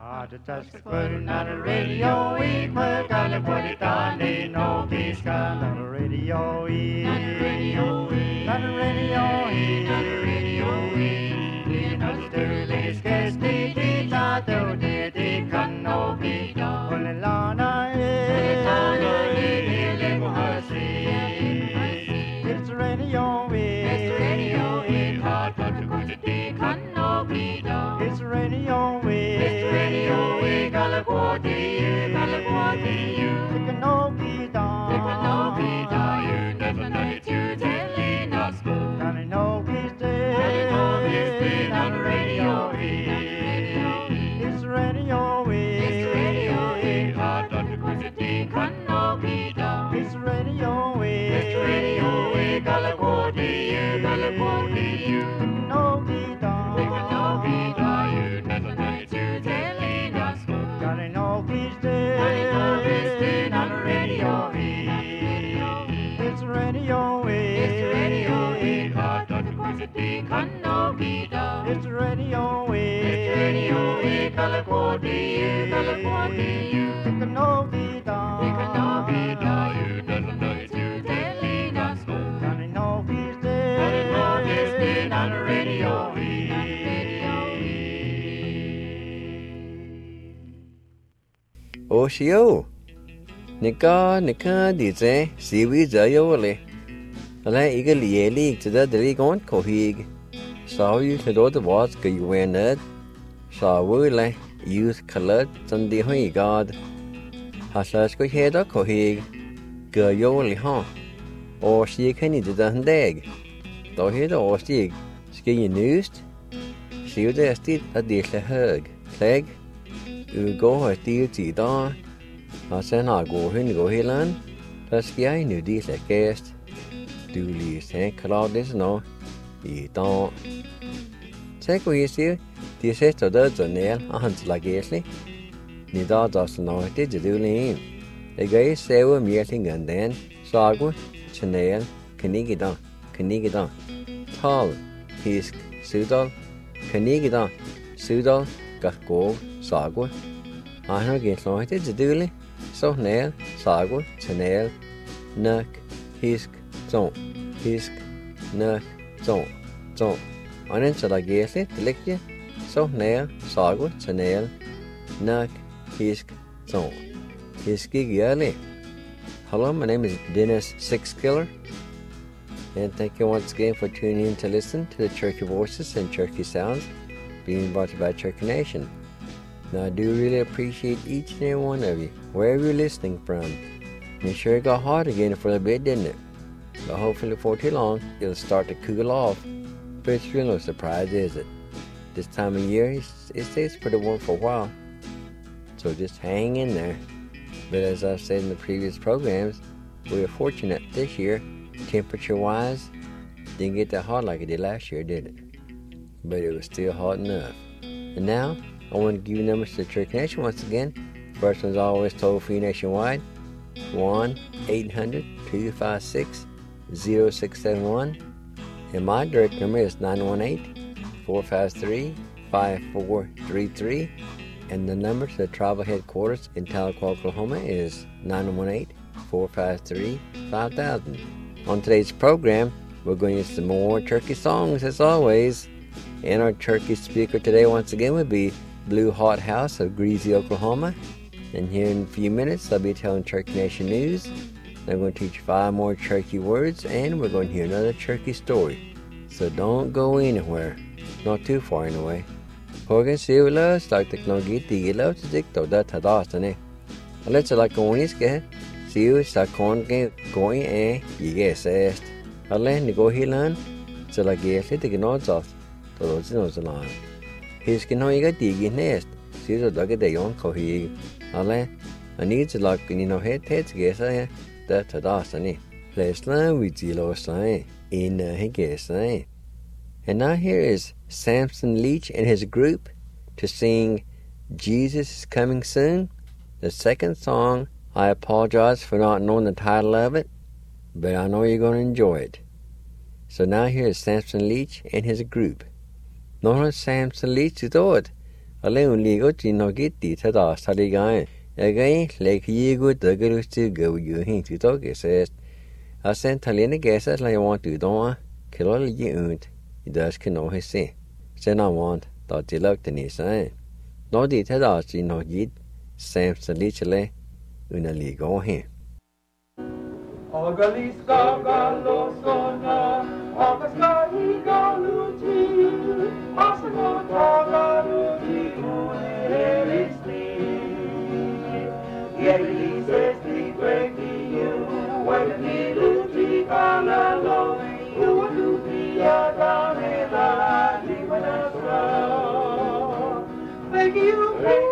Put it on the radio, we put on the put it on the no peace on the radio, on the radio, on the radio, on the radio, in the Sterling Skesti, Tita, Dodi, can no be done. Olelana, it's radio, it's radio, hard but the good can no be done. It's radio, it's radio, California, it can no be done. It can no be done. You never know it, you telling us go. And I know he's dead. On the radio, it's radio, it's radio, hard but the good can no be done. It's radio, California, California, it can no be done. It can no be done. You never know it, you telling us go. And I know he's dead. On the radio, it's radio, it's radio, hard but the good can no be done. It's radio, California, California, it can no be done. It can no be done. You never know it, you telling us go. And I know he's dead. And I know he's dead on the radio. Oshio, Nika, dice, si we zayole. Ale eager league to the league on Kohig. Saw you to do the watch, go you wear nerd. Saw we youth colored Sunday hoy god. Haslas go head or Kohig. Go yoli huh. Or she can eat the dag. Though head or stick, ski news. See you there still a dish a hug. Clegg. You go her deal to dawn. I send I go in go hill. That's the I knew this like guest. Do you think about this no? You don't. Take what you see. This is to the nail. I hunt like Ashley. Neither does know it did you do lean. The guy say we're meeting and then Sagu, Chanel, Canigidon, Tall, Hisk, Sudal, Canigidon, Sudal, Gasco, Sagu. I know get loaded to do so nail, Sagu, Chanel, Nuck, Hisk, Zone, Hisk, Nuck, Zone. On into like Ashley, the lecture, so nail, Sagu, Chanel, Nuck, Hisk, Zone. Hiski. Hello, my name is Dennis Sixkiller, and thank you once again for tuning in to listen to the Cherokee Voices and Cherokee Sounds being brought to you by Cherokee Nation. Now, I do really appreciate each and every one of you, wherever you're listening from. And it sure got hot again for a bit, didn't it? But hopefully before too long, it'll start to cool off. But it's really no surprise, is it? This time of year, it stays pretty warm for a while. So just hang in there. But as I've said in the previous programs, we were fortunate this year, temperature-wise, didn't get that hot like it did last year, did it? But it was still hot enough. And now, I want to give you numbers to the Cherokee Nation once again. First one's always toll-free nationwide, 1-800-256-0671. And my direct number is 918-453-5433. And the number to the tribal headquarters in Tahlequah, Oklahoma is 918-453-5000. On today's program, we're going to get some more Cherokee songs as always. And our Cherokee speaker today once again would be Blue Hot House of Greasy, Oklahoma. And here in a few minutes, I'll be telling Cherokee Nation news. I'm going to teach 5 more Cherokee words, and we're going to hear another Cherokee story. So don't go anywhere. Not too far anyway. Hogan Sivula started to get the love to dig to that Tadastane. Let's like going is get. See you Sakon going a yes est. Alain go hilan. So like yes, it ignores us. Those knows the line. His can know you got digging nest. See the dog at the young cohe. Alain, I need to like head guess I that Tadastane. Let's learn with Zilo sign in Higgis. And now here is Samson Leach and his group to sing Jesus is Coming Soon. The second song, I apologize for not knowing the title of it, but I know you're going to enjoy it. So now here is Samson Leach and his group. Någon Samson Leach thought, Ale unli go chino ki ti thada sali gae. Again, like ye good the girls to go you hint to talk says. I sent Talina guesses like I want to don't kill all you und. It does can know his say. Then I want that you looked in his sign. No di thada chino yit Sam Salichele una ligo here. Ogaliska galosona, Augasta higaluti, Asano tagaluti, Unelisni. Yeli says the breaking you, when the luti galalo, Ualuti aganela, Limanasra. Thank you,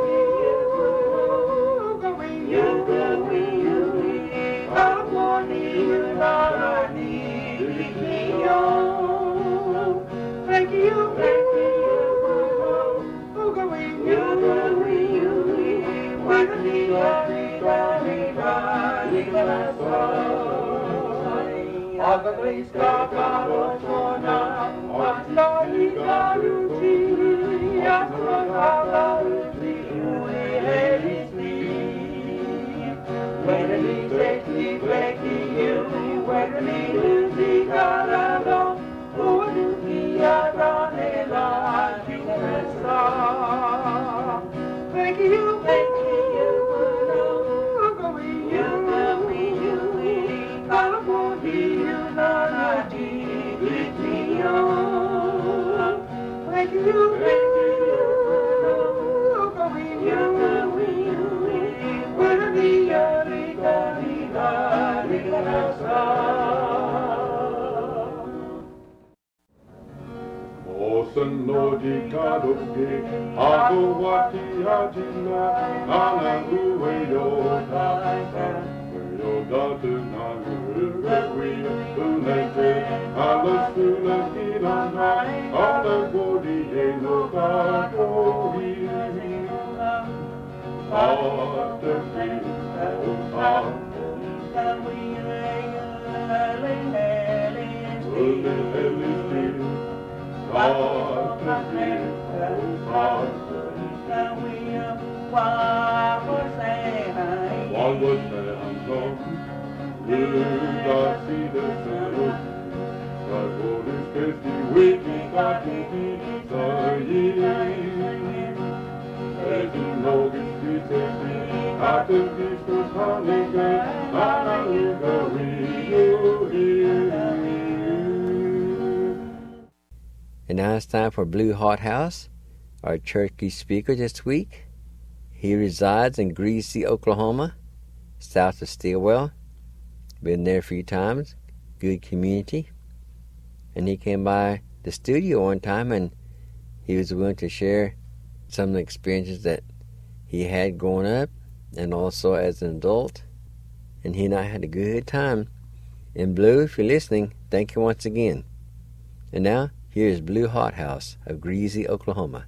when he takes me breaking you, when he loses Galano, who do he aganela, thank you, no di kadoge, ago wati ajina, anangu yoda, yoda tena we unete, alasuna kirana, alagodi eno kadohi, And now it's time for Blue Hot House, our turkey speaker this week. He resides in Greasy, Oklahoma, south of Stillwell. Been there a few times. Good community. And he came by the studio one time and he was willing to share some of the experiences that he had growing up and also as an adult. And he and I had a good time. And Blue, if you're listening, thank you once again. And now, here is Blue Hot House of Greasy, Oklahoma.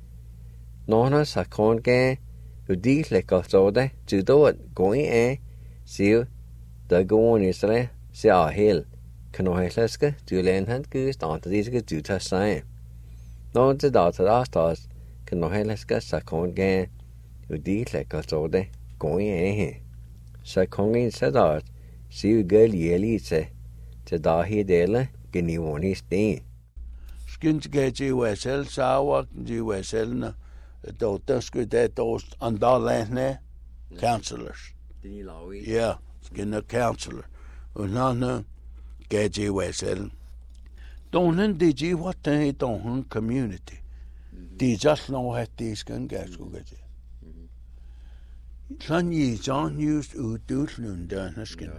Nona sa konge udi le kostode judot going siu the go on isle se a hill kanoheslaska julen hand gust on these juta sign. Non the daughter astas kanoheslaska sa konge udi le kostode going sa konge sadat siu girl yeli se te dahi dele gni woni steen. Skins gaji wesel sawa ji wesel na dotasku that those andalene counselors. Yeah, skin a counselor. Unana gaji wesel. Don't digi what they don't community. They just know how these can get to gaji. San yi John used udul nundan skin.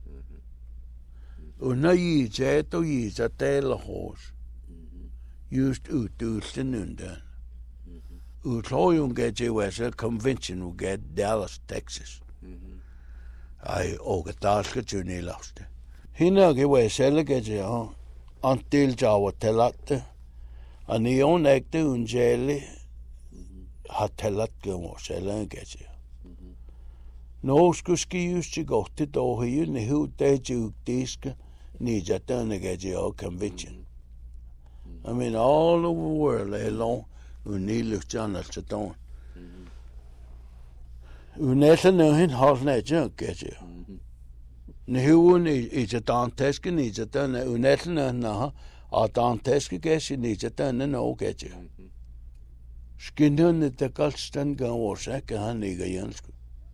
Una yi jet or yi a tail horse. Used udulstenundan. Utloyung get a convention who get Dallas, Texas. I ogatalska juni lost. Hina ge wesel get until Jawa telat. And the own actor unjeli hat telat gomosel get. No skuski used to go to do here, ni who they juk disk, ni jatan get convention. I mean, all over the world, alone, Uniluchan at Saton. Unethan in Hosnet junk get you. Nihun is a Danteskin is a turn Unethan and a Danteski guess you need a turn and no get you. Skinner the Gulston go or second nigger Jansku.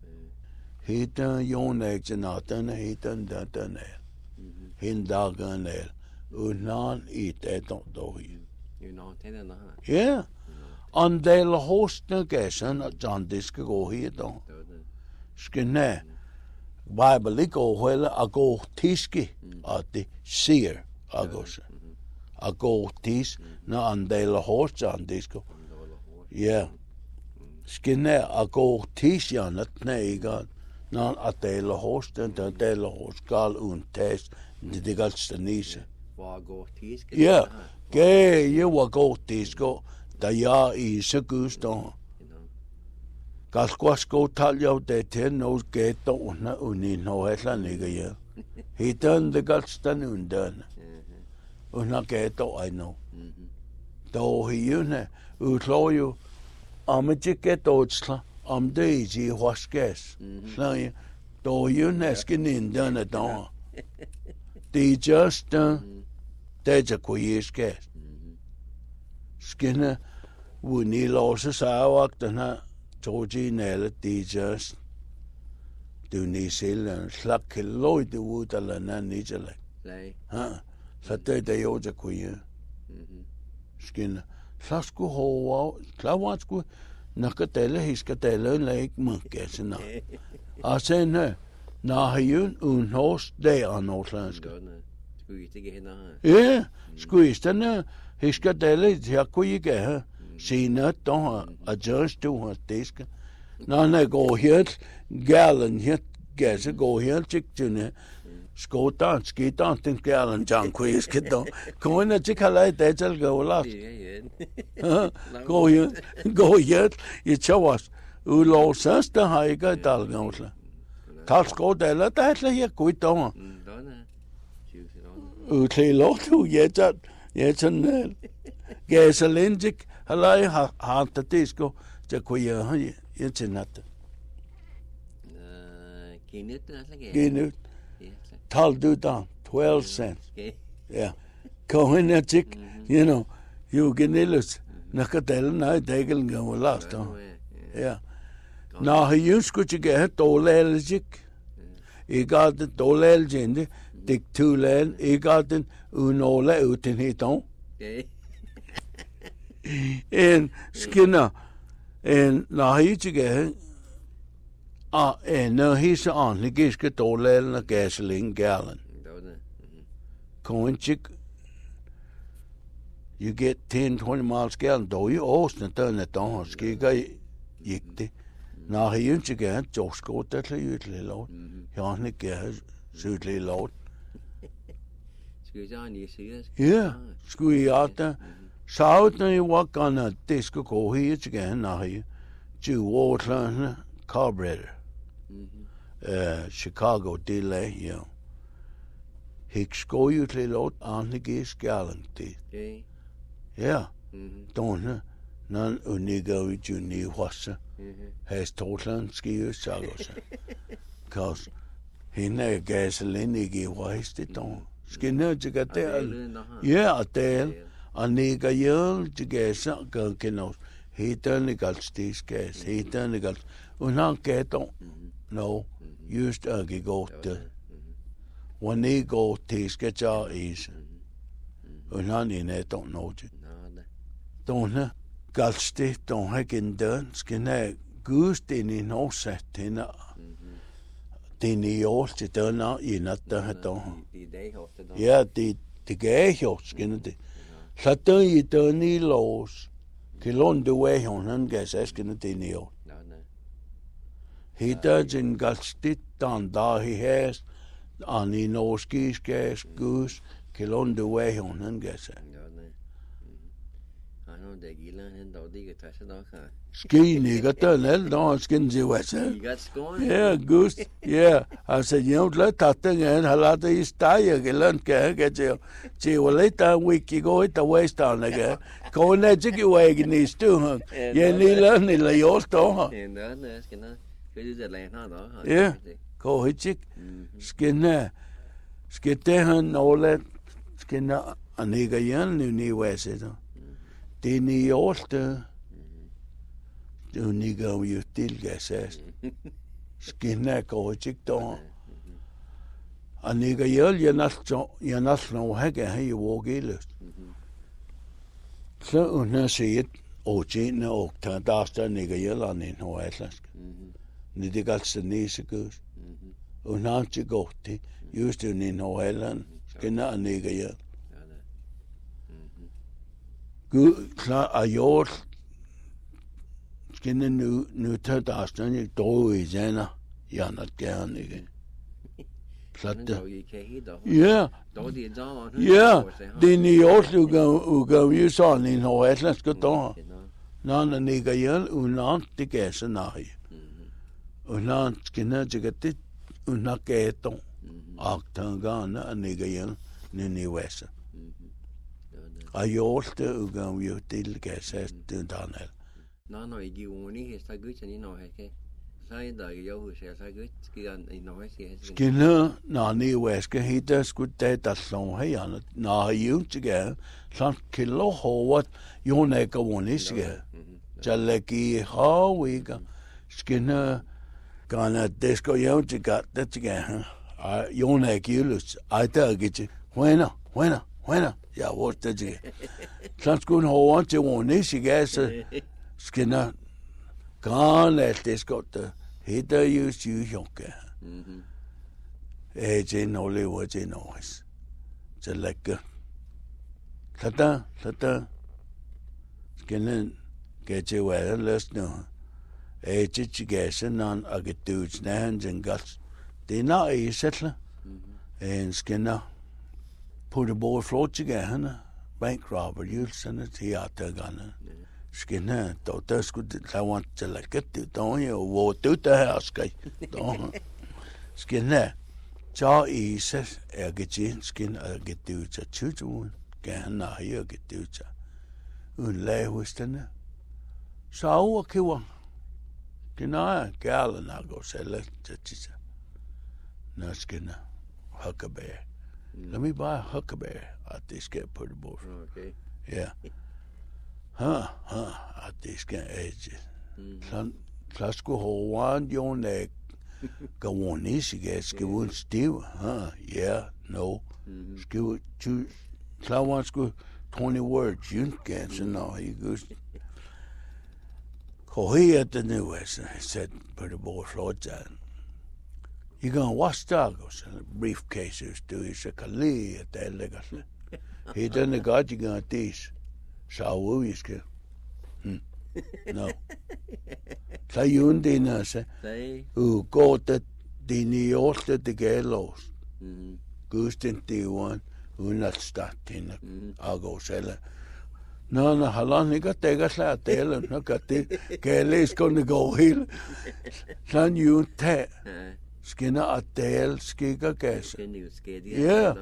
He done yon eggs and not done he done that done ale. Hin dog and ale. Unan eat that don't do you. You know, ten Yeah. On the host no guess and John Disc go here don't. Skinner. Bible go well I go tiski at the seer I go say. I go tis na on the host John Disco. Yeah. Skinner I go tis yan at neiga. Nan at the host and the host gal un test the galsta nise. Yeah. Gay you wa go disco da ya is a gusto. Galsquas go tell you de ten knows get don't na uni no hela nigga ya. He done the galsta un done. Una get I know. Do he une utlo you get otsla. Daisy was guess. So do you neskin in done a dawn? They just there's a quiz guess. Skinner would need losses I walked and her Georgie Nell they just do New Zealand slack Lloyd the wood and needs a leg. Huh? So they owed a queer. Skinner. Flasco ho Clawatsco. Nakatella hiskatella like monkeys na. I say no. Na hyun un host day on Northlandska. Yeah, squeezed and hiskatella yakuige. See not don't adjust to her disk. Na go here, gallon here, guess go here, chick to Sko down, ski down, think gallon John quiz kid don't. Go in a chick that's all go last. Go yet, you show us. Ulo sister, how you got Dalgonsla. Talsko della, that's here, quit on. Utli lotu, yet and gasolinjic, halai, half the disco, the queer, it's not. Ginut. Tal do down, 12 cents. Yeah. Go in there, chick, you know, you get illus. Nakatel, na degel go last. Yeah. Now he used to get dolelgic. He got the dolelgend, dick two len, he got the unole out in hit on. And Skinner, and now he to get. And no, he's on. He gives get all a gasoline gallon. Coin chick, you get 10, 20 miles gallon. Do you also turn it on? Ski guy, yikty. Now he used to get just go that usually load. He only gets suitly load. Yeah, squeeze out there. South now you walk on a disco go here again. Now you do water carburetor. Chicago delay, you know. Hicks go usually load on the gas gallon. Yeah. Don't know. None unigo with you new wassa. Has total ski sagos. Cause he never gasoline he give wasted on. Skinner to get there. Yeah, a tail. A nigga yell to gas gunkinos. He turned the guts these gas. He turned the guts. Unang get on. No. Just go to when they go to sketch out is none in it don't know it. Don't Galsti don't have in done skin goose in no set in the old to turn out in at the don't. Yeah, the gay horse skin. Saturn you turn the lows. Kilon the way on and guess asking the neo. He doesn't got stick down there he has on the nose skis gas goose kill on the way on and guess it. nó để ghi lên hen đầu đi cái thái sẽ đó cả. Ski nigga turn it no skin the west. You got scorn. Yeah, goose. Yeah. I said, let that thing in. Halata is tired. Get learn get you. See, well, later week you go hit the waist down again. Go in there, jiggy wagon these too, huh? Yeah, need learn it like yours, huh? And đó skin nó cái giờ lên nó đó. Yeah. Go hit chick. Skin there. Skin there, all that. Skin there. A nigga young new west, huh? Det er i årste. Det er ikke om jo tilgassast. Skinner går ikke der. Og nigga jeg næsten hækker her i vågæløst. Så under set og tjene og tager der står nigga jælland en højatlask. Det er ganske næsegøs. Og når det går til, just det en højatland, skinner nigga jælland. Gud klar er gjort. Skinner nu tager der sådan et drog i janer. Jeg not gerne ikke. Platte. Ja. Ja. Det er i år du gav jo sådan en højatlandsk dag. Når den ikke gjør uden det gav sig nej. Og når skinner det uden gav dog. Og tangerne er ikke gjør nu i væsse. Og gjorde udgav jo tilgassast den dernel. Når I giver unik, så gør det ikke noget her. Så er det jo hos jer, så gør det ikke noget her. Skinner, når ni væske hitter, skulle det der slå her. Når I jo ikke så kilo hårdt, jo ikke unik. Så lægge i havviger. Skinner, gerne det skal jo ikke gøre det ikke. Jo ikke lyst. Ej, der er ikke. Bueno, ja, hvor det er. Så skulle han over til unik, så skinner. Gerne alt det skal det. Hitter jo sygejokke. Det noget lever til noget. Så lækker. Så der. Skinner. Kan til være løst nu. Det ikke sådan og get dudes nærmest en gas. Det er når I sætter. En skinner. På det både flot til gærne. Bankrobber julsene til hjertegane. Skinner, der skulle det lave til at lægge det. Der er jo, hvor du der her skal. Skinner, så I sæt er get skinner og get det ud til tytuen. Gerne har jeg get det ud til. Uden lag hos denne. Så overkiver. Skinner, gærlen har gået selv til tisse. Nå skinner, huckleberry. Lad mig bare huckleberry, at det skal på det bord. Okay. Ja. At det skal æde. Så skulle hovedet jo ikke gå on ikke. Skal uden stiv. Ja, no. Skal så skulle 20 words, you can't say no. He goes. Korea the new I said på det bord flot sådan. You're going to wash dogs and briefcases do you say kali at the legacy. He done got you going this. Så vi skal. No. Så jun det så. Går det i årste det galos. Gusten det var uden at starte hende og gå selv. Når halvan ikke dækker sig at dele, når det gales kunne gå helt. Sådan jun tag. Skinner at dele skikker gas. Ja.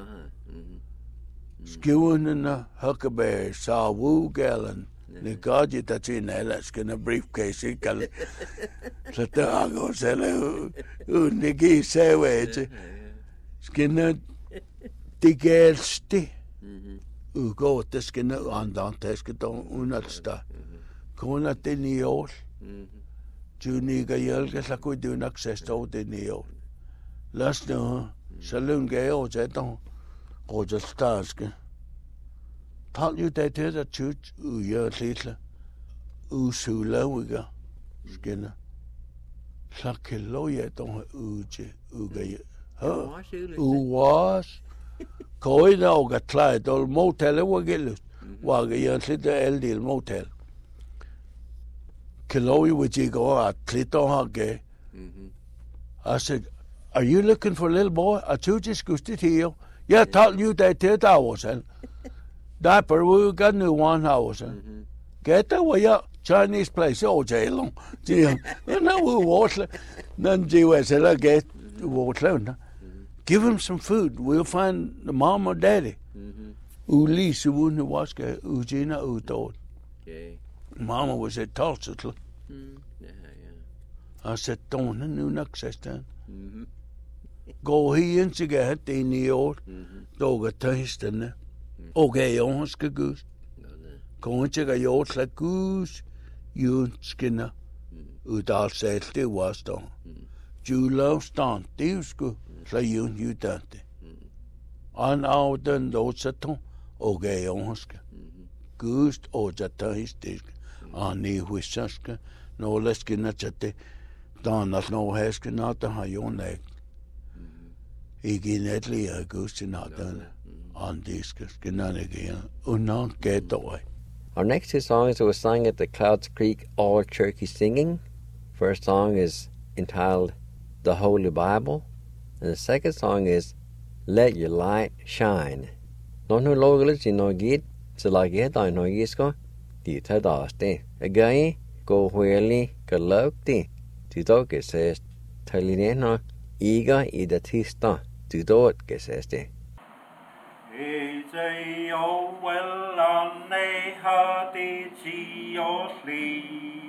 Skivende huckleberry saw galen. Ne god je dat in alla skinner briefcase gal. Så der går selv ne gi savage. Skinner det galste. Går det skinner andre taske dog understa. Kona den i år. Juniga jælke så kunne du nok se stå den i år. Lad nu så lunge jeg til dog. Og det starske. Tal jo det der tut uger lidt. Usulawiga. Skinner. Så kilo jeg dog uge. Uwas. Koi da og klar dol motel var gældet. Var jeg lidt alle del motel. Kilo you would you go at Clito Hage. I said, are you looking for a little boy? I told you to here. Yeah, told you that 10 hours and diaper we got new 1 hour. Get away up Chinese place all day long. No, we water. None do get water. Give him some food. We'll find the mom or daddy. Uli se wouldn't wash Ujina Udod. Mama was at Tulsa. I said, don't know access then. Go he in to get in the old dog a taste in there. Okay, ons goose. Go into a yacht like goose. You skinner. Udal said they was done. Jula stand, these go. So you done it. And out then those at home. Okay, ons goose or the taste. And he was such no less skinner chatty. Dan dat no hesken na te ha jo nek. Ik in netly a goose na dan on discus genan again. Unan get away. Our next two songs were sung at the Clouds Creek All Turkey Singing. First song is entitled The Holy Bible, and the second song is Let Your Light Shine. Non hu logelis in no git, so like it I no gisko, di tadaste. Again, go wheely, galopti. Tidot que says, Talinena, Iga ida tista, Tidot que says de. Eze o welane hati ci osli.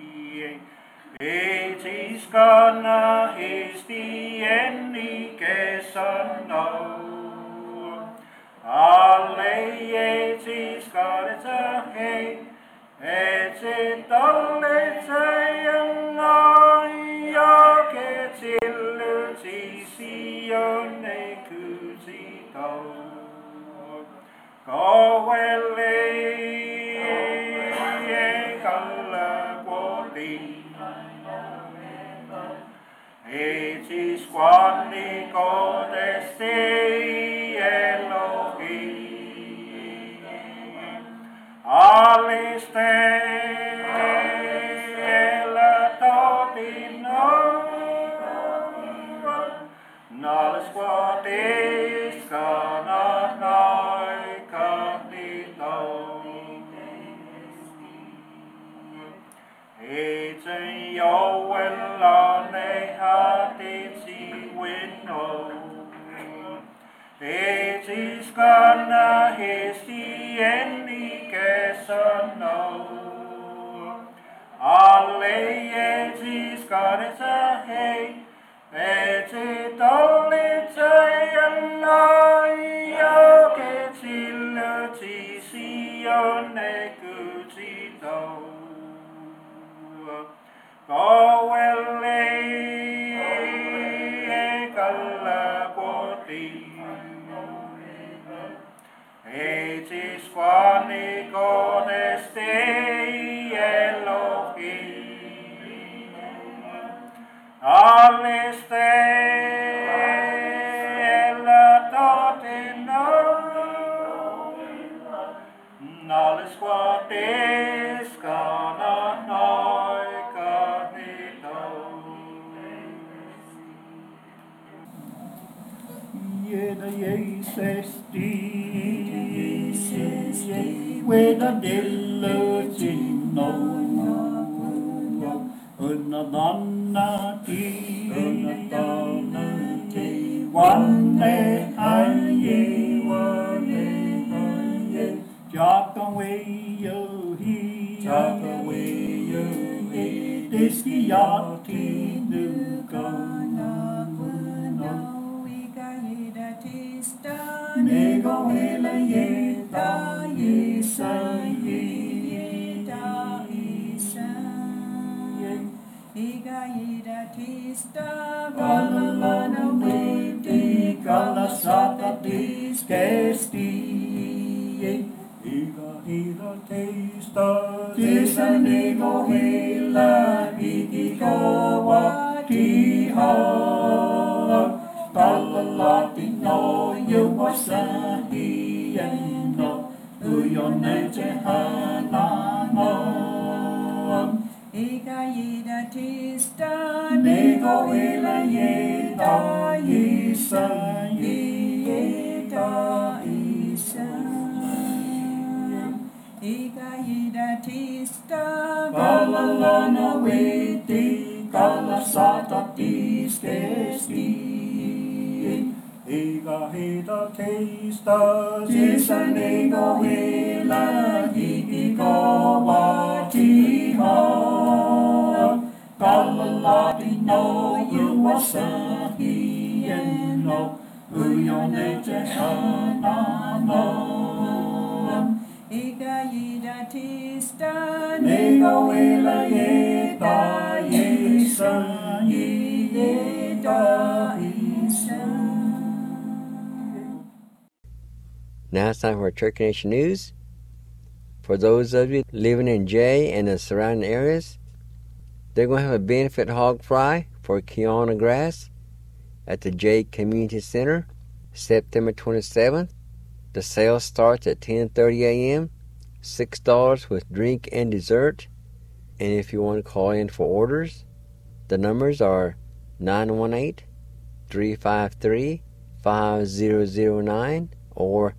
Etis gana histi enni kesano. Alle etis garza hei. Eze dolle io che ci sione cusito Coelle e calla cuori e ci squanni codesti Elohi Aliste Nalles what is gonna noi canito It's a yo well ne hati window It is gonna histi enni kesano Alle it is gonna hey Ete dolite io che ci sione cusito Coelle e calla cuoti Ete squani codesti Elohi All'estella totino Nale squatescana noi canito Ieda Iesesti Veda dell'Cino Una donna ti One aye Jog away yo he Dischiati Nugana Muno Igaida Tista Nego Hela Yeta Yesa Yeta Isa Igaida Tista Galalana Witi Galasata Disgesti Igaida Tista Tisa Nego Hela Ikikawa Tiha Galalati no Yuwasahi Eno Uyonete Hanano Igaida Tista Nego Hela Yeta Isa Yeta Isa Igaida Tista Kalalana witi, kalasata tiskesti. Ega heta teista, tisanego hela, higigawatiha. Kalalati no, yuwasahi and no, uyonete hanano. Ega yida tista, nego hela yeta, yesa, yeta, isa. Now it's time for Cherokee Nation News. For those of you living in Jay and the surrounding areas, they're going to have a benefit hog fry for Kiona Grass at the Jay Community Center, September 27th. The sale starts at 10:30 a.m., $6 with drink and dessert. And if you want to call in for orders, the numbers are 918-353-5009 or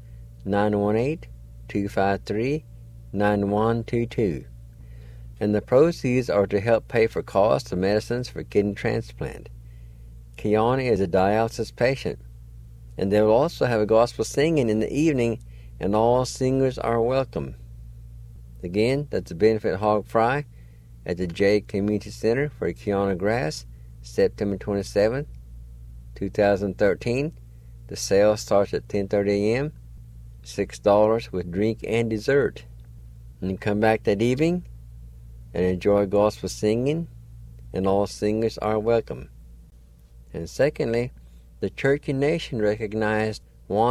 918-253-9122. And the proceeds are to help pay for costs of medicines for kidney transplant. Kiana is a dialysis patient, and they will also have a gospel singing in the evening, and all singers are welcome. Again, that's a benefit hog fry at the Jay Community Center for Kiona Grass, September 27th, 2013. The sale starts at 10:30 a.m., $6 with drink and dessert. And you come back that evening and enjoy gospel singing, and all singers are welcome. And secondly, the Cherokee Nation recognized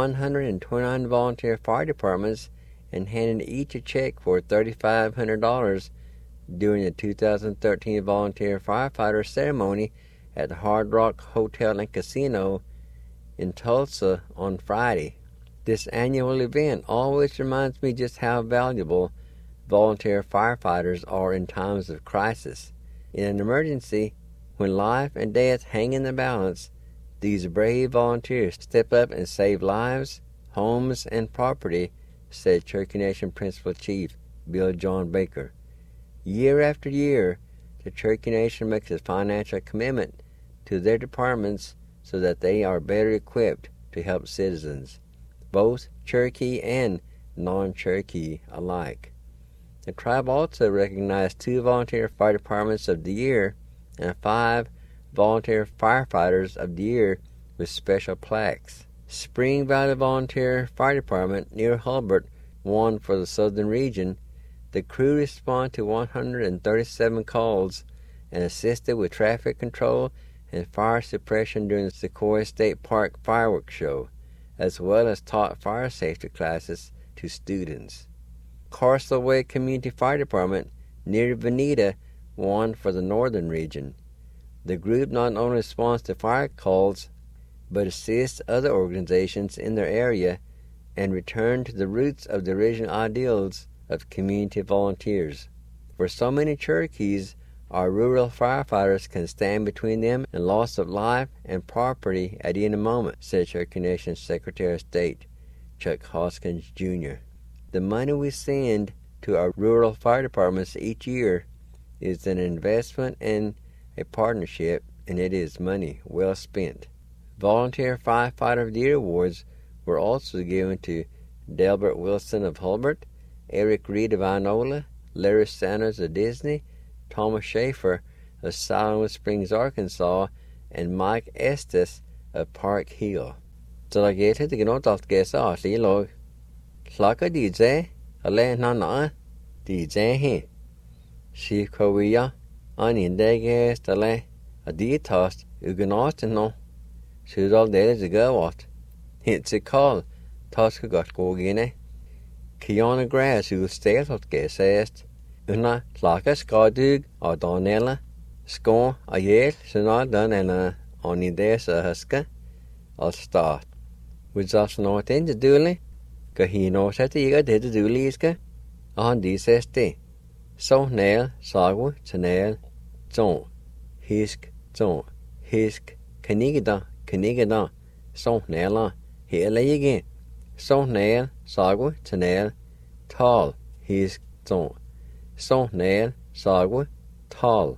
129 volunteer fire departments and handed each a check for $3,500 during the 2013 Volunteer Firefighter Ceremony at the Hard Rock Hotel and Casino in Tulsa on Friday. This annual event always reminds me just how valuable volunteer firefighters are in times of crisis. In an emergency, when life and death hang in the balance, these brave volunteers step up and save lives, homes, and property, said Cherokee Nation Principal Chief Bill John Baker. Year after year, the Cherokee Nation makes a financial commitment to their departments so that they are better equipped to help citizens, both Cherokee and non-Cherokee alike. The tribe also recognized 2 volunteer fire departments of the year and 5 volunteer firefighters of the year with special plaques. Spring Valley Volunteer Fire Department near Hulbert won for the southern region. The crew responded to 137 calls and assisted with traffic control and fire suppression during the Sequoia State Park fireworks show, as well as taught fire safety classes to students. Carswell Community Fire Department near Veneta won for the northern region. The group not only responds to fire calls, but assists other organizations in their area and return to the roots of the original ideals of community volunteers. For so many Cherokees, our rural firefighters can stand between them and loss of life and property at any moment, said Cherokee Nation Secretary of State Chuck Hoskins, Jr. The money we send to our rural fire departments each year is an investment and a partnership, and it is money well spent. Volunteer Firefighter of the Year awards were also given to Delbert Wilson of Hulbert, Eric Reed of Inola, Larry Sanders of Disney, Thomas Schaefer of Silent Springs, Arkansas, and Mike Estes of Park Hill. Delegated the Gnodalt Gesa Lilog. Slaka DJ, Ale Nana, DJ he. She Korea, Anindeges, Dele, a detost, Uganostino. Should all days ago what? It's a call, Tosca got go gine. Kiona Grass, who stayed at Gesest. Una Slaka Skadug, or Donella, Scone, a yet, Sena Donella, Onides a Huska, I'll start. With us not in the duly. Kahino said the Yiga did the duliska on DSSD. So nail, Sagu, Tanel, Zon, Hisk, Zon, Hisk, Kanigada, So nail, here lay again. So nail, Sagu, Tanel, Tall, Hisk, Zon, So nail, sagwa, tal.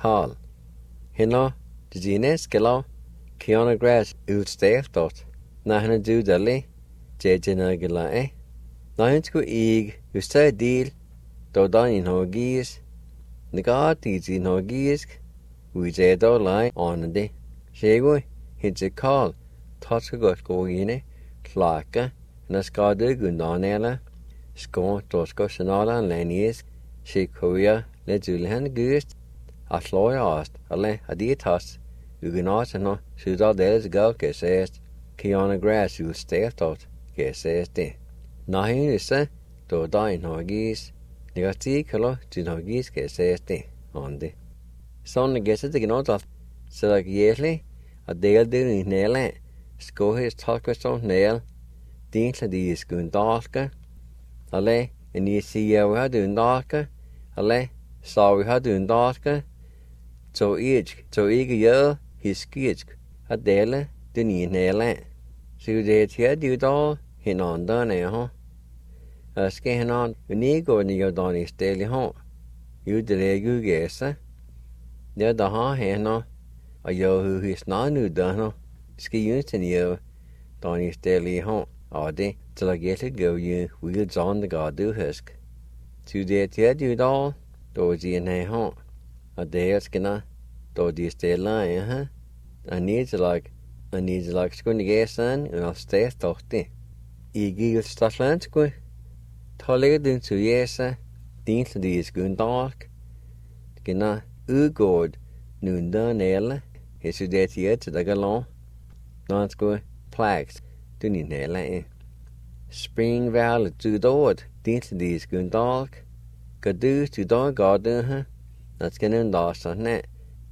Hino, Dizines Gelaw, Kiana Grass, Ulstef dot. Nahana do dali, Jejina Gelae. Nahinsku ig, Usta deal, Dodan in Hoggies. Nagat is in Hoggies, we zedo lie on the Shagway, hits a call, Tosca got goine, Clarka, and a scadu gundanella, Scone Tosco Sanala and Lanies, Shikoya, Ledulihan Gust, a sloy asked, a le a dietas, Uganot and no, Suda there's go, que says, Kiana Grass, you'll stay out, que says de. Nahin is a, do die in Hoggies, Negati color, to Hoggies, que says de, on the. Son gets it again out of, so like yearly, a deal doing nail, Sco his talkers nail, Dintle these gundarka, a le, and you see how we had doing darker, a le, saw we had doing darker. So eager year, his skitch, a dele, the knee nail. So they tear you all, hin on done, huh? A skin on, you need go in your donny daily home. You delay you guess, There the ha hano, a yo who is not new done, ski unit in you, donny daily home, or day, till I get it go you, wheels on the god do husk. So they tear you all, those in a home. A day skinner, though this day line, huh? I need like schoon gas on, and I'll stay thoughtty. Give stuff land squid. Tollig dun to yes, Dintle these gun dark. Gina, god, noon done nail, his death yet to the galon. Non squid, plaques, dunny nail. Spring Valley to dord, Dintle these gun dark. Gadu to dog garden, huh? That's gonna lost on that.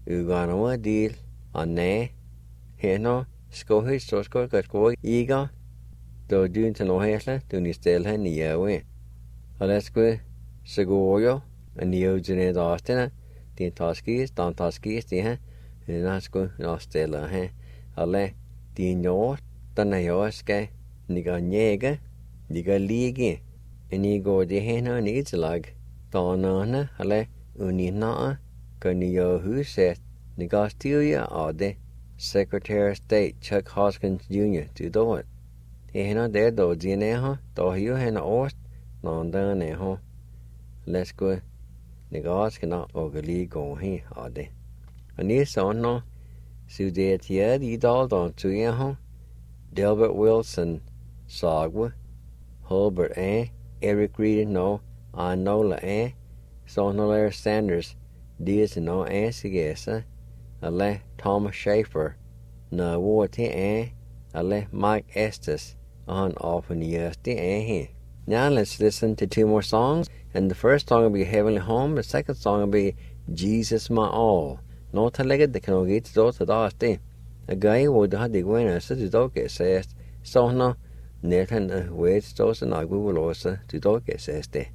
Ugana deal on nay. Here no, Scohish, so got go eager. Though doing to no hair, do you still have near away? A let's go, Segoyo, and you generate Austin, the Toskies, Don Toskies, the and that's go, no still a le, the no, the Nayoska, Niga Nega, Niga League, and you go the hen needs like, Donana, a le. Unina, Gunio, who said, Negastilia or the Secretary of State Chuck Hoskins Jr. to do it. He had not there, though, Gineho, though you had no oast, non done eho. Let's go. Negas cannot overly go here, or the. And this on no, so they tear the doll on to eho. Delbert Wilson, Sagwa, Hulbert Eric Reed, no, I know la Sonolaire Sanders, Diaz no Ansigesa, Ale Thomas Schaefer, Na Warty Ale Mike Estes, on often years the here. Now let's listen to two more songs, and the first song will be Heavenly Home, the second song will be Jesus My All. No taleged the can get to the day. A guy would have the winner, so the dog says, so no, Nathan waits those and I will also to dog says there.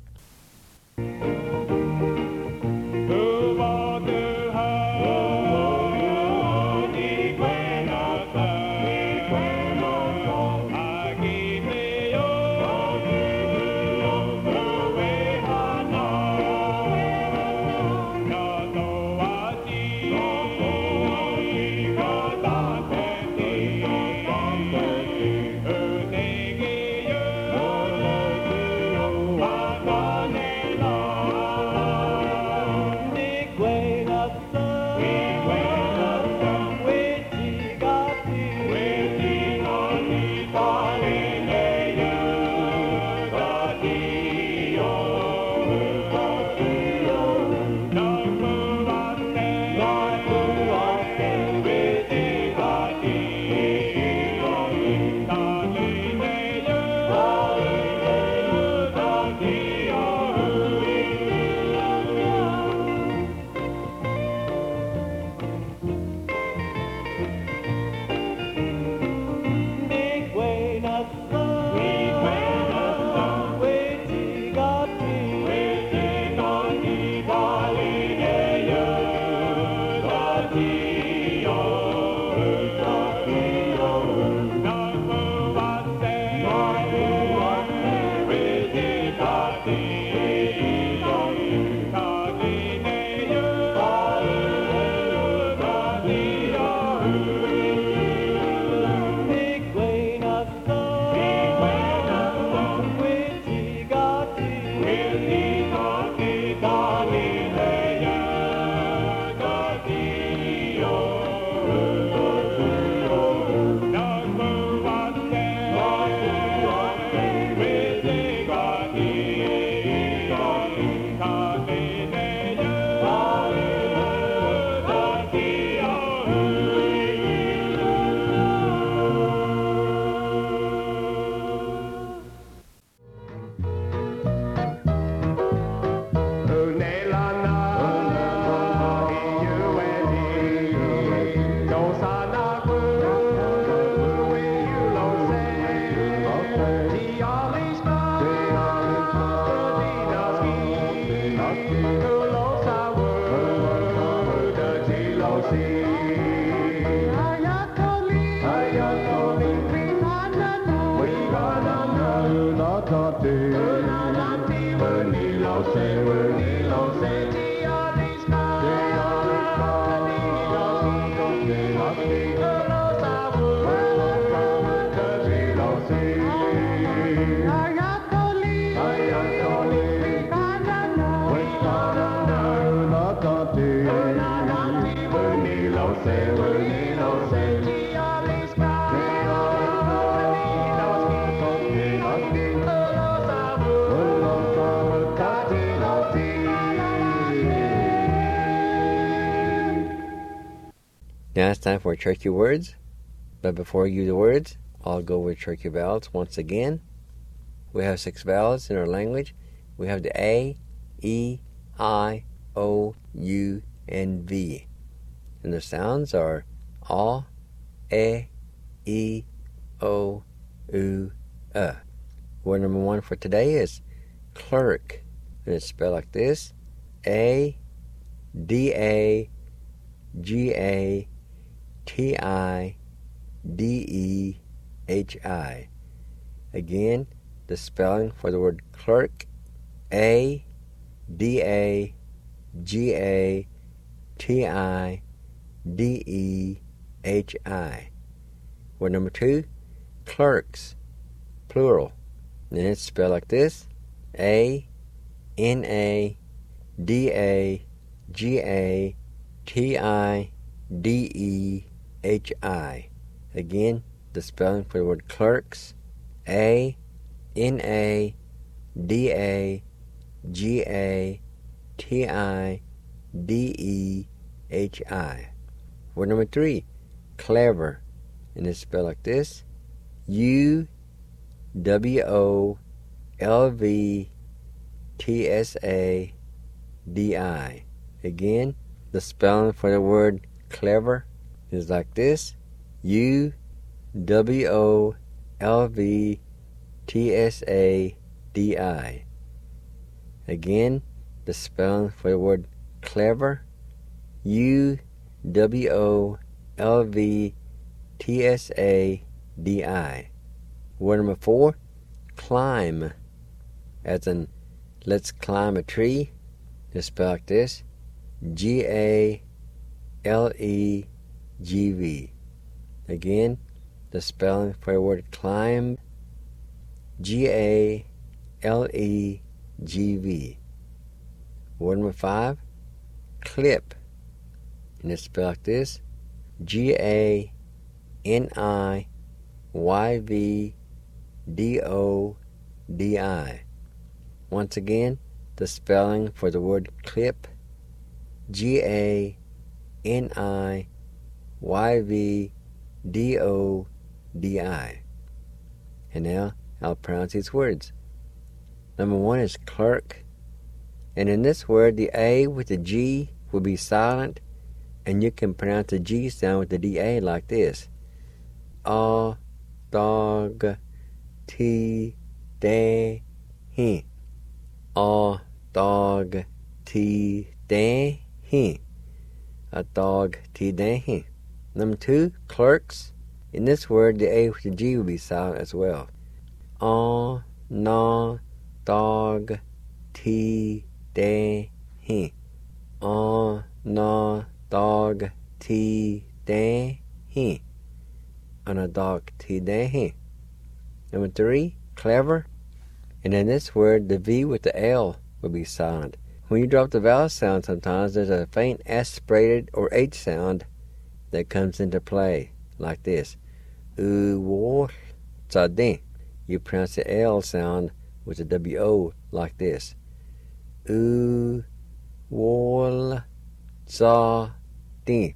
Now it's time for Cherokee words. But before you do the words, I'll go with Cherokee vowels once again. We have 6 vowels in our language. We have the A, E, I, O, U, and V. And the sounds are A, E, O, U, Word number 1 for today is clerk. And it's spelled like this: A, D, A, G, A, T, I, D, E, H, I. Again, the spelling for the word clerk: A, D, A, G, A, T, I, D, E, H, I. Word number 2, clerks, plural. And it's spelled like this: A, N, A, D, A, G, A, T, I, D, E, H, I. Again, the spelling for the word clerks: A, N, A, D, A, G, A, T, I, D, E, H, I. Word number 3, clever. And it's spelled like this: U, W, O, L, V, T, S, A, D, I. Again, the spelling for the word clever is like this: U, W, O, L, V, T, S, A, D, I. Again, the spelling for the word clever: U, W, O, L, V, T, S, A, D, I. Word number 4, climb. As in, let's climb a tree. It's spelled like this: G, A, L, E, G, V. Again, the spelling for the word climb: G, A, L, E, G, V. Word number 5, clip. And it's spelled like this: G, A, N, I, Y, V, D, O, D, I. Once again, the spelling for the word clip: G, A, N, I, Y, V, D, O, D, I. And now I'll pronounce these words. Number 1 is clerk. And in this word, the A with the G will be silent, and you can pronounce the G sound with the DA like this: A, dog, T, da, he. A, dog, T, da, he. A dog, T, da, he. Number 2, clerks. In this word, the A with the G will be silent as well. A, na, dog, T, da, he. A, na, dog, T, da, he. On a dog, T, da, he. Number 3, clever. And in this word, the V with the L will be silent. When you drop the vowel sound, sometimes there's a faint aspirated or H sound that comes into play, like this: wo, za, din. You pronounce the L sound with the W-O like this: wol, za, din.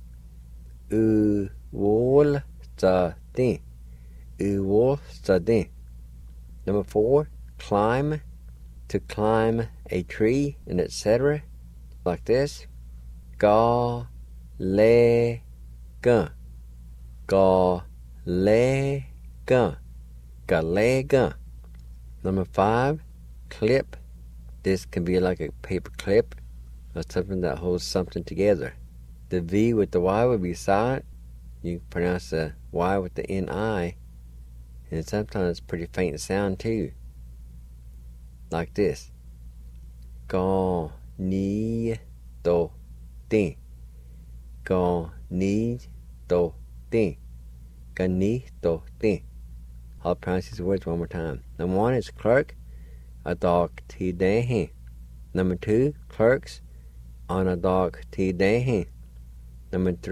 Wol, za, din. Wol, za, din. Number 4, climb. To climb a tree, and etc. Like this: ga, le, gun. Ga, le, gun. Ga, le, gun. Number 5, clip. This can be like a paper clip or something that holds something together. The V with the Y will be silent. You pronounce the Y with the N-I, and sometimes it's pretty faint sound too. Like this: Ga, ni, do, din. Ga, ni, do, din. Ga, ni, do, din. I'll pronounce these words one more time. Number 1 is clerk. A dog, T, da, he. Number 2, clerks. On a dog, T, da, he. Number 3,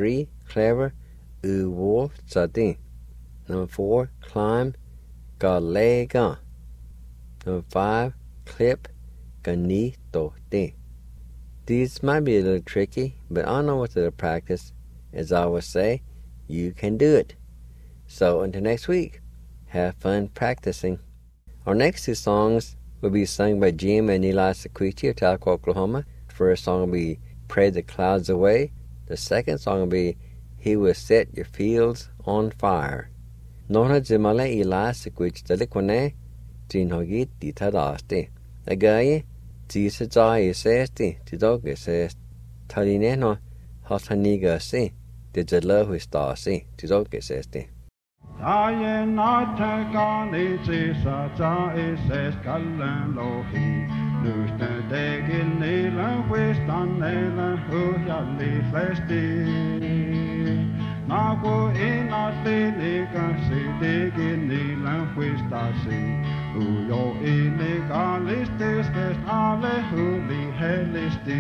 clever, wolf, zadin. Number 4, climb, galega. Number 5, clip, ganito de. These might be a little tricky, but I know with a little practice, as I always say, you can do it. So until next week, have fun practicing. Our next 2 songs will be sung by Jim and Eli Sequici of Tahlequah, Oklahoma. The first song will be Pray the Clouds Away. The second song will be He Will Set Your Fields on Fire. Nona Jimale Eli Sequici Tahlequah Jin Hogit Di Tadaste. Agaye, Jesus Jai Sesti, Tidoga says, Talineno, Hosaniga se, Dijala Huistasi, Tidoga sesti. Aye nata gani jisa ja ises kallan lohi. Lusta degin nilan wistan nilan huyali flesti. Nago inati nigan si degin nilan wistasi. Uyo inegalistis kes ale huli helisti.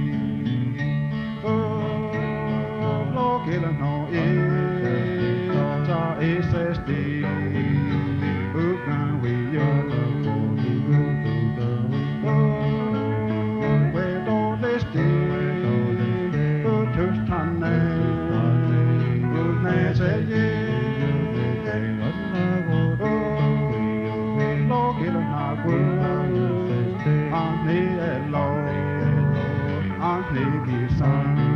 Logilan no SSD, Ugan we we don't listen, just tane, Ugan say Logil na good, Anni elo, Anni gisan.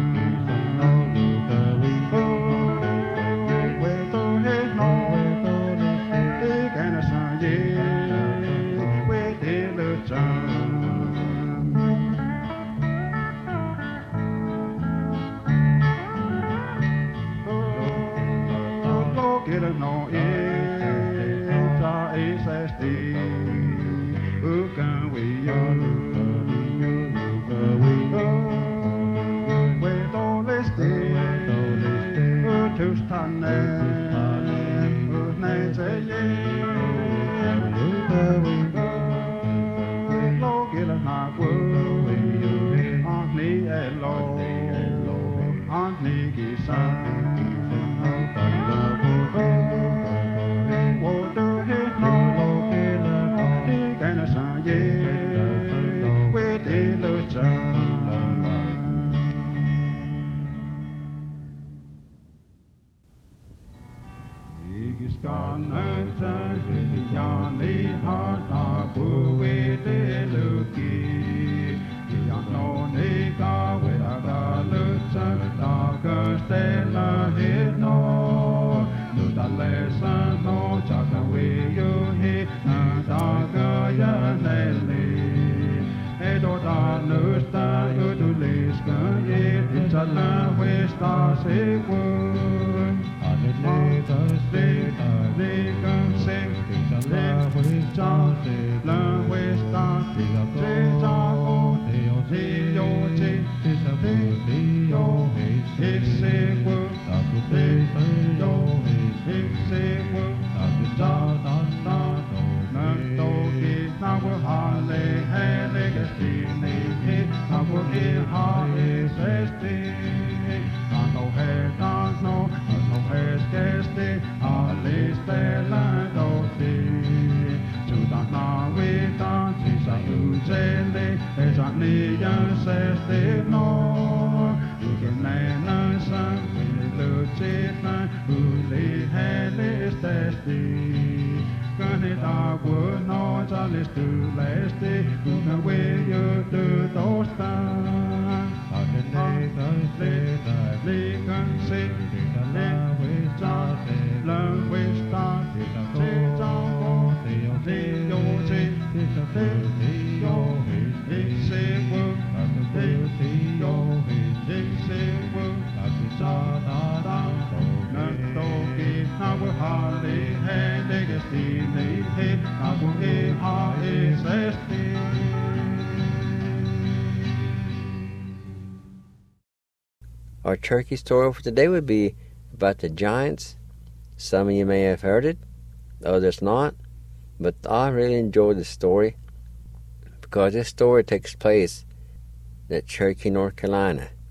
Our turkey story for today would be about the giants. Some of you may have heard it, others not, but I really enjoyed the story because this story takes place at Cherokee, North Carolina.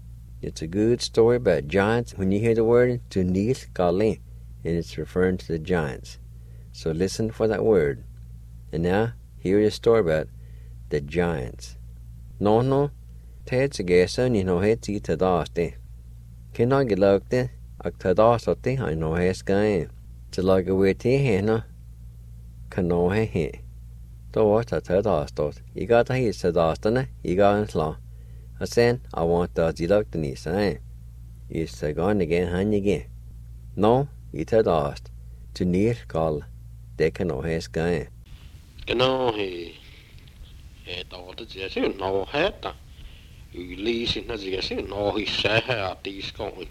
It's a good story about giants. When you hear the word Tunil Kali, and it's referring to the giants. So listen for that word. And now, here is a story about the giants. No, Ted Sagasa, you know, head to Tadaste. Can I get looked at Tadaste? I know he's going to like a way to Hannah. Can no he. Though what a Tadaste. You got to hit Tadaste, you got in slaw. I said, I want to look the niece, eh? Is going again, hand again. No, you Tadaste. To near call. They can know he's going. Cái nó thì đó là chỉ là nó hết à, lý sinh là chỉ là nó thì sẽ là tí con,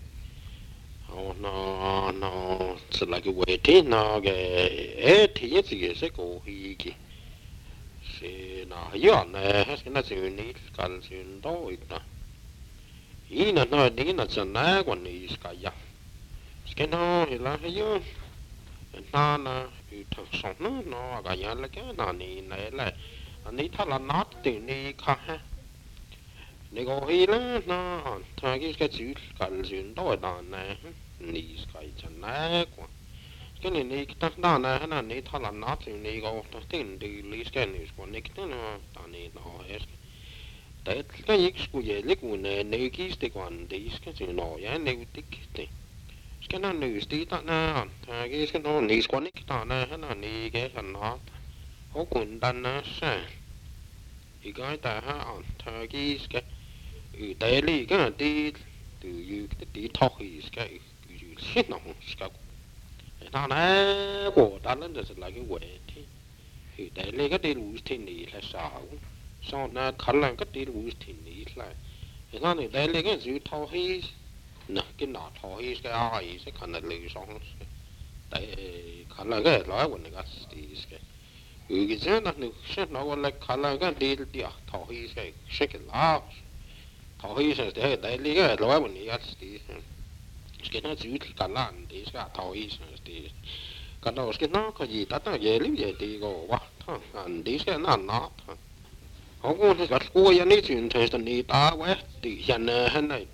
nó sẽ là cái vấn đề nó cái thì chỉ là có gì cái, sẽ nó hiểu này hết cái nó chỉ là cái chuyện đó ít à, ý là nó đi là chân này còn ý cái nó thì là hiểu, nó thằng sống nó cái nhà là cái này là anh ấy thật là nát từ này cả ha, này có gì là nó thằng cái chữ cái chuyện đó này này cái chân này quá, cái này cái đó này này thật là nát từ này có tiền từ lý cái này còn này cái nó này nó hết, đấy cái gì cũng vậy lấy cái này cái còn đấy cái chuyện nó vậy này cái cái nó nữ tí ta na cái nó nữ quan niệm ta na nó nữ cái thằng nó có quyền đàn na sao thì cái ta ha cái đại lý cái tí từ cái tí thọ thì cái shit nó cái ta na của ta lên là lại cái quệ thì đại lý cái tí lùi thì này là sao sau na khẩn là cái tí lùi thì này là thì nó này đại lý cái chữ thọ thì nè cái nọ thôi cái ai sẽ khả năng lười xong tại khả năng cái nói của người ta thì cái gì nó sẽ nói là khả năng cái đi thôi sẽ cái lá thôi sẽ để đại lý cái nói của người ta thì cái nó chịu khả năng thì sẽ thôi thì cái đó cái nó cái gì ta nó dễ lắm dễ thì có quá anh đi sẽ nó họ cũng cái cô yên đi chuyện thời gian đi ta quá thì hiện nay này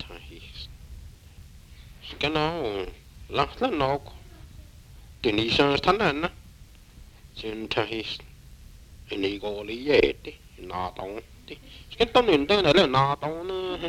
cái nó lắc lắc nó từ ní sang thắn anh á trên thay ní có lý gì đi nà tông đi cái tông này tên là nà tông nữa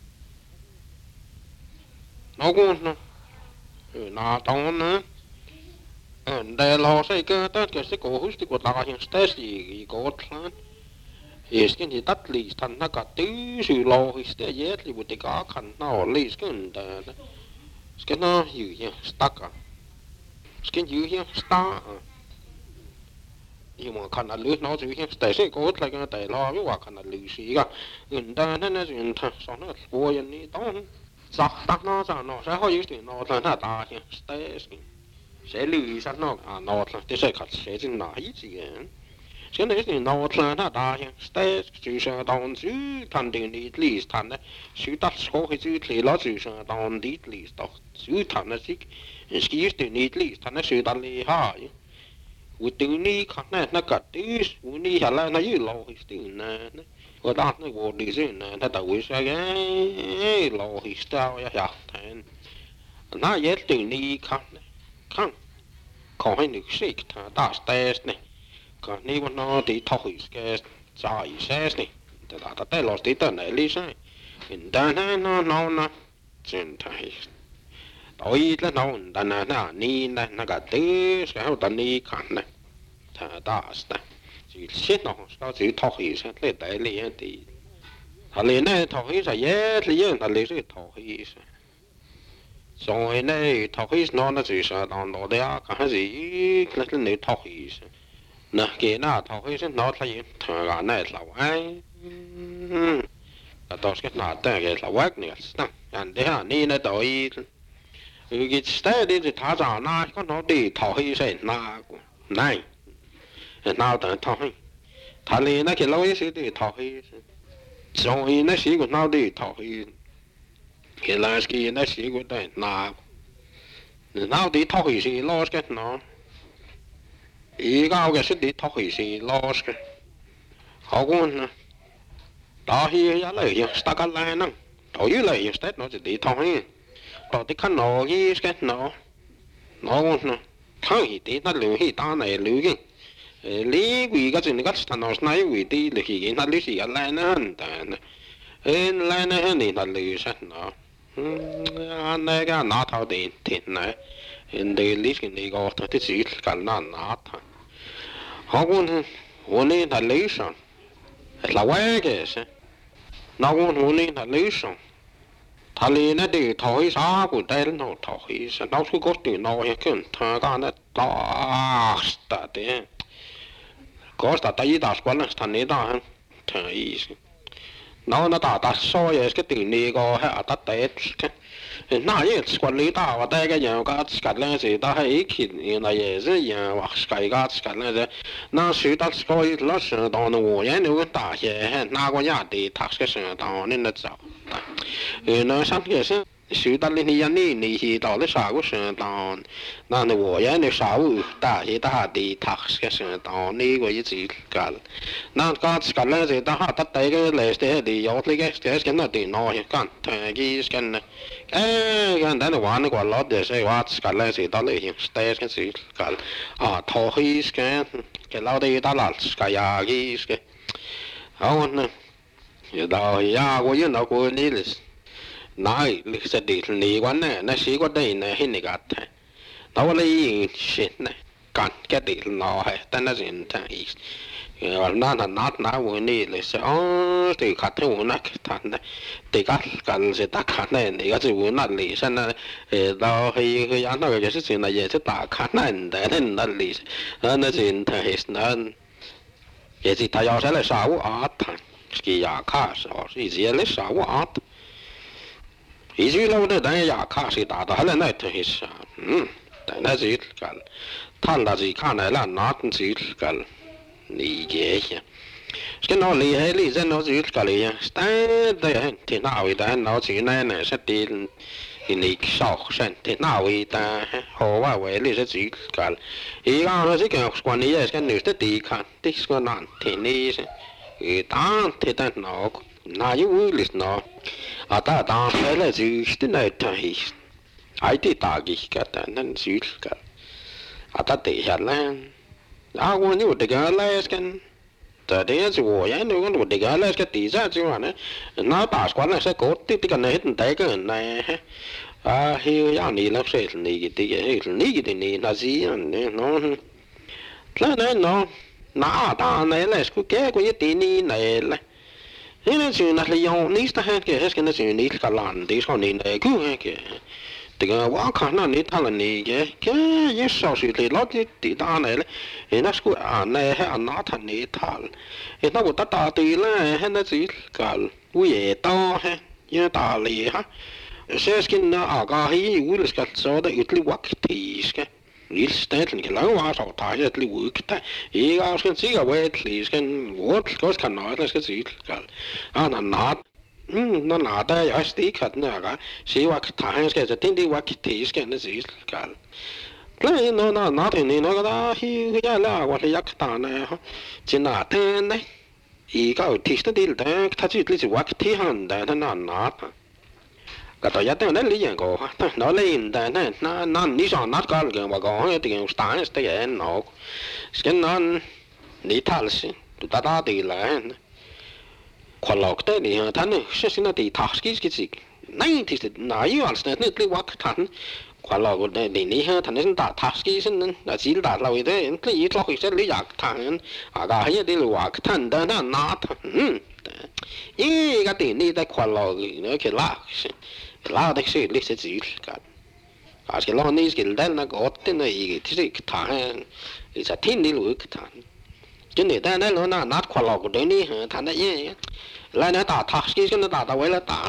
nó cũng nà tông nữa đây là sai cái tất cả sẽ có hút thì có ta hiện stress gì có thằng is cái gì tắt lì thằng nó cả tứ sự lo thì sẽ dễ thì một cái khăn nó lì cái cái nó giữ nhá stuck à cái giữ nhá stuck nhưng mà khăn là lưới nó giữ nhá tại sao có lại cái tại lo cái quả khăn là lưới xí cả người ta nó chuyện thằng sao nó bùa vậy ní đó giặc tắc nó sao nó sẽ hơi chuyện nó là nó ta nhá sẽ lưới sao nó nó là cái sẽ khát sẽ trên nào hết gì cái này thì nó là nó ta nhá chỉ là đòn chứ thằng tiền đi lì thằng đấy chứ ta số cái chứ thì nó chỉ là đòn đi lì đó chứ thằng nó chỉ cái tiền đi lì thằng nó sự đàn lì ha u tiền đi khăn này nó cả tí u đi hả là nó như lâu cái tiền này ở đó nó vô đi chứ này nó đâu có cái lâu thì sao vậy hả thằng nó dễ tiền đi khăn còn hay được xịt thằng ta stress này còn nếu mà nó thì thôi cái trái xe này thì ta tay lọt tí tờ này lý sai hiện tại nó trên thay tối là nó ta nó ni này nó cả tí cái hậu ta ni khăn này ta ta chỉ xét nó sao chỉ thôi sẽ lấy đại lý thì thà lý này thôi sẽ dễ lý thà lý sẽ thôi rồi này thôi nó chỉ là nó đấy cái gì là cái thôi nè cái nào thôi sẽ nói là gì thằng gà này là ai đó cái nào tên cái là quét này nè anh đấy à ni này tội cái stay đi thì thả ra na có nó đi thôi sẽ na này nào tận thôi thà li nó cái lối sẽ đi thôi rồi nó sẽ của nó đi thôi cái là cái nó sẽ của đây na nào đi thôi sẽ lo cái nó ý cao cái sự đi thôi thì lo cái họ cũng đó hi giá lấy gì ta cái này nè thổi dưới lại Tết nó chỉ đi thôi tao thì khăn nó cái nó cũng nó thôi thì nó lưu thì ta này lưu cái lý vì cái chuyện cái nó nói vì đi là khi nó lưu gì lại nó hơn lại nó hơn thì nó lưu sát nó này cái nó thao tiền tiền này để lý cái này có thì chỉ cái nó thôi họ cũng nên là lý sao là quái cái nó cũng nên là lý sao thà lý nó đi thổi sao của đây nó thổi sao nó cứ có tiền nó hay cái thằng cái nó to ta thế có ta tay ta quan là thằng này ta thằng nó ta soi cái tiền này có hay ta tết nãy giờ quản lý ta và đây cái nhà cái lên gì ta hay khi này giờ rất nhà hoặc cái lên gì nó sử ta coi nó sử dụng nó vô nhà nếu ta hệ nào có nhà thì thắc cái sử dụng nên nó sao nó sáng cái sử ta lên nhà này thì đó là sao cái sử dụng nó vô nhà nếu sao ta thì ta thì thắc cái sử dụng này cái gì cái nó cái lên gì ta ta đây cái lấy thì có cái nó thì nó cái cái cái đó là hoàn toàn là để xây hóa cái này thì đó là hiện tại cái gì cái thổi cái lao đi đó là cái cái không nè đó của nó của này là này sẽ đi lý quan này nó sĩ quan đây này hình này cái đó là những chuyện này cái đi nó hay但那人他那我呢来说哦对看他我那看呢对个干是打看呢那个是我那里上呢到去安那个就是现在也是打看呢那里那人他是那也是他要是来杀我啊他是牙卡是哦是直接来杀我啊一句老的但牙卡是打到了那他是但那是干他那是看来了那是干理解呀cái nó lý hay lý dân nó chỉ cái lý à đây thì nào vậy ta nó chỉ này sẽ đi thì sau sen thì nào vậy ta họว่าvậy lý sẽ chỉ cái ý nó chỉ cái quan lý cái nữ sẽ đi看đi cái nạn thì này ta thì ta nó yếu lý nó ta phải là chỉ cái này thì ai thì ta cái nên chỉ cái ta thì là我你这个来跟这点是我呀，如果我这个来个地下之外呢，那大关那些搞这个呢，很大个人呢，还有让你那些你的你的你那是样的，那大呢来个给个一点你来了。那是那是用你是那个，是那是你个烂的，说你那个那个。这个我看那你他了你个也少许的老的地大来了，那是个那还拿他你他了，那我大的了，那是个我也大哈，也大了哈，是个那个嘿，我是个说的有点瓦克提是个。你是那个老娃少大些的我个他，一个是这个外地是个我看到那是个这个那拿。那拿的要是第一看那个，是话谈个就天天话提是个那是个，那拿的你那个那去呀啦，我是一个谈呢，就拿的呢，一个提的的的，他就就是话提很的，他拿的，个到一定那理解过哈，那理的那你想拿个个我讲一定谈是的人喏，是个那你谈是大大的来。khoa học đấy thì thằng này sẽ xin là thì thắc cái gì này thì nãy giờ là này cái vác thằng khoa học đấy thì này thằng này đã thắc cái gì là chỉ đã lâu đấy cái ý lo sẽ lý giải thằng cái hay đi vác thằng đó nó thằng ý cái tiền này tại khoa học nó cái là đấy sẽ lý sẽ chỉ cái lo này cái đấy nó có tên này thì thằng sẽ thiên đi lối thằng cho nên đây nó nát khoa học đấy ní thằng đấy lại nó ta thắc cái nó ta vậy là ta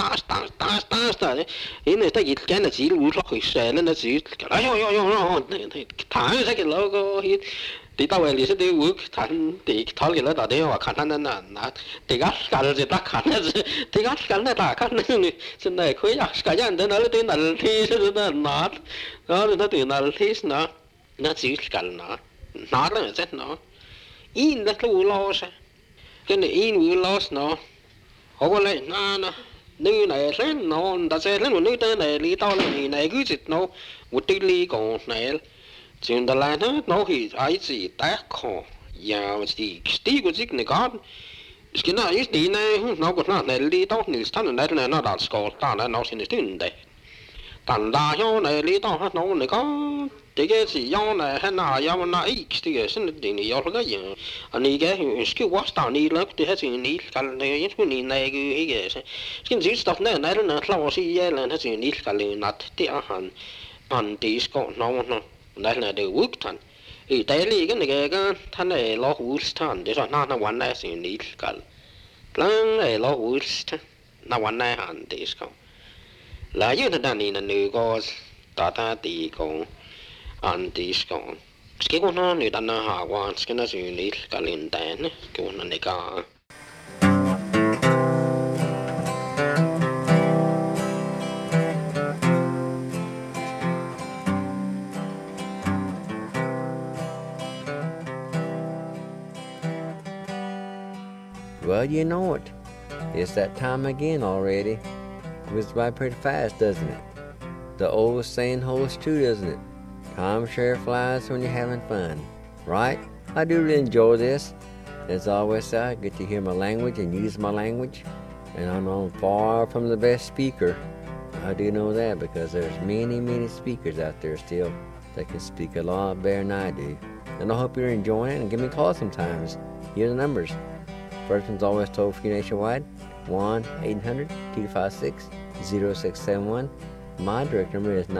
ý này ta cái là chỉ lùi lo khởi xe nó chỉ cái thằng sẽ cái logo thì tao vậy thì đi work thằng thì thằng cái nó ta đấy mà khăn nó thì cái gì ta khăn thì cái này ta khăn này trên này khối cái gì đó nó tới là thì nó nát đó nó từ là thì nó chỉ cái nó là rất nó in là lùi lo sao cái này in lùi lo nó họ có lại nữ này lên nó đã sẽ lên nữ tên này lý tao là này cứ dịch nó một tí lý còn này chuyện đó là nó thì ai gì tác khó ya gì tí của dịch này có cái nào ít tí này nó cũng là này lý tao này thằng này nó đã score ta nó xin được đấy thằng đa nhau này lý tao nó này có cái gì nhau này hay nào nhau mà ít thì cái xin được này nhau cái gì anh ấy cái watch tao này là cái gì này cái này cái này cái gì stuff này là lâu xí là cái gì này cái này nát thì anh đi score nó là đều work thằng thì tại lý cái này cái thằng này lo work thằng để cho nóวันnày gì này cái lần này lo work nóวันnày anh đi score là như thế này là nữ có ta thì con anh đi con cái con nó nữ ta nó hạ quan cái nó xử lý cái liên quan cái con nó này cả Well, you know it. It's that time again already. It goes by pretty fast, doesn't it? The old saying holds true, doesn't it? Time sure flies when you're having fun, right? I do really enjoy this. As always, I get to hear my language and use my language, and I know I'm far from the best speaker. I do know that because there's many speakers out there still that can speak a lot better than I do. And I hope you're enjoying it and give me a call sometimes. Here are the numbers. First one's always toll free nationwide, 1-800-256-0671. My direct number is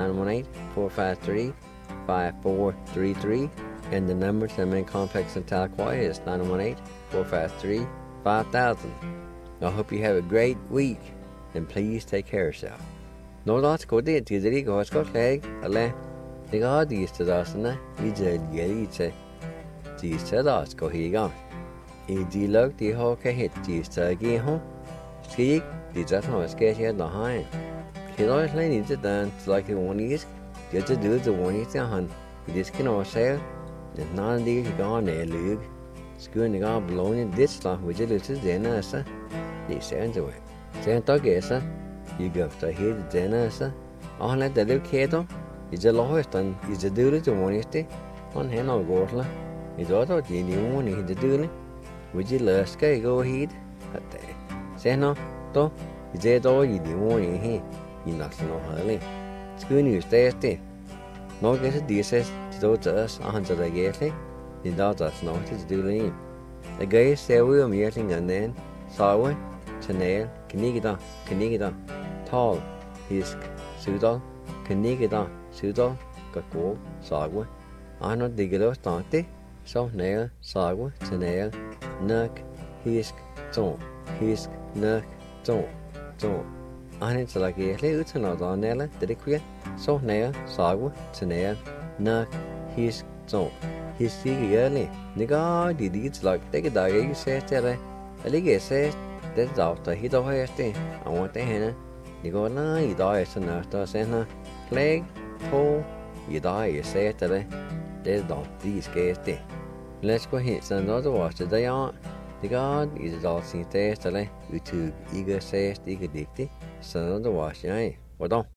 918-453-5433. And the number to the main complex in Tahlequah is 918-453-5000. I hope you have a great week, and please take care of yourself. No lots go there to the Rigo Scott leg, ale. The God used to us, and you did get it. These said us go here gone. If you look the whole hit these again home, speak, the just no sketch here behind. He always needs to dance like the one is, just to do the one is a hunt. You just can all say, there's not a deal gone there, Luke. Schoon the god blown in this stuff, which is the dinner, sir. They send away. Send to guess, sir. You go to hear the dinner, sir. On let the little kid on. It's a lowest and it's a doodle to one is on hand of Gortla. It's also the one in the doodle. Would you love Sky go ahead? At the Sano, though, is that all you do morning here? You not so early. Schoon you stay there. No guess it says to us 100 I guess. The daughters notice doing. The guy said we were meeting and then saw we, Chanel, Knigida, Tall, Hisk, Sudal, Knigida, Sudal, Kakor, Sagwa. I not dig it out, so nail, Sagwa, Chanel, Nuck, Hisk, Ton, Nuck, Ton. I need to like a little another Nella, did it queer? So nail, Sagwa, Chanel, Nuck, Hisk, Ton. His see early. Nigga, did it like take a dog, you say, Terry. A ligger says that's after he don't have to. I want the henna. You go, nah, you die as an after sender. Leg, toe, you die, you say, Terry. There's not these guys there. Let's go hit another watch the day on. The God is all seen there, Terry. YouTube, eager says, eager dicty. Another watch, eh? What on?